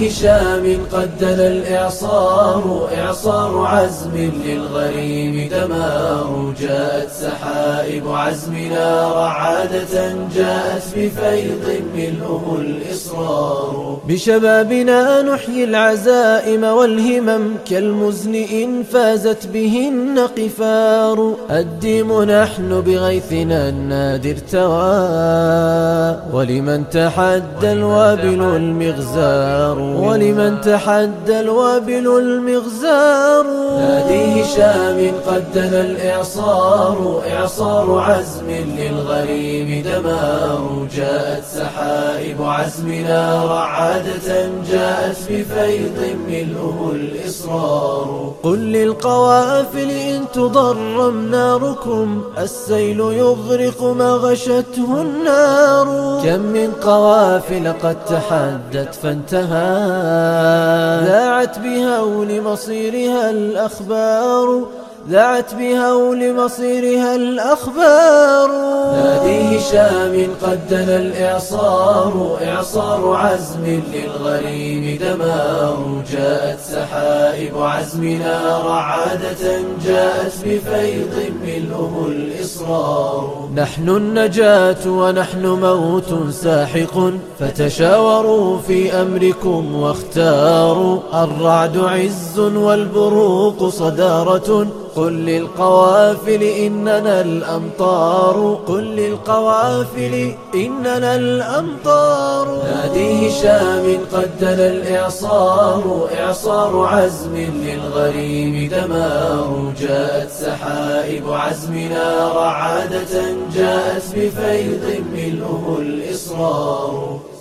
هشام قد دنا الإعصار، إعصار عزم للغريم دمار. جاءت سحائب عزمنا رعادة، جاءت بفيض ملؤه الإصرار. بشبابنا نحيي العزائم والهمم، كالمزن إن فازت بهن قفار. الديم نحن بغيثنا النادر توى، ولمن تحدى الوابل المغزار، ولمن تحدى الوابل المغزار. نادي هشام قد دنا الإعصار، إعصار عزم للغريم دمار. جاءت سحائب عزمنا رعادة، جاءت بفيض ملؤه الإصرار. قل للقوافل إن تضرم ناركم، السيل يغرق ما غشته النار. كم من قوافل قد تحدت فانتهى، ذاعت بهول مصيرها الأخبار، ذاعت بهول مصيرها الأخبار. نادي هشام قد دنا الإعصار، إعصار عزم للغريم دمار. جاءت سحائب عزمنا رعادة، جاءت بفيض ملؤه الإصرار. نحن النجاة ونحن موت ساحق، فتشاوروا في أمركم واختاروا. الرعد عز والبروق صدارة، قل للقوافل إننا الأمطار، قل للقوافل إننا الأمطار. نادي هشام قد دنا الإعصار، إعصار عزم للغريم دمار. جاءت سحائب عزمنا رعادة، جاءت بفيض ملؤه الإصرار.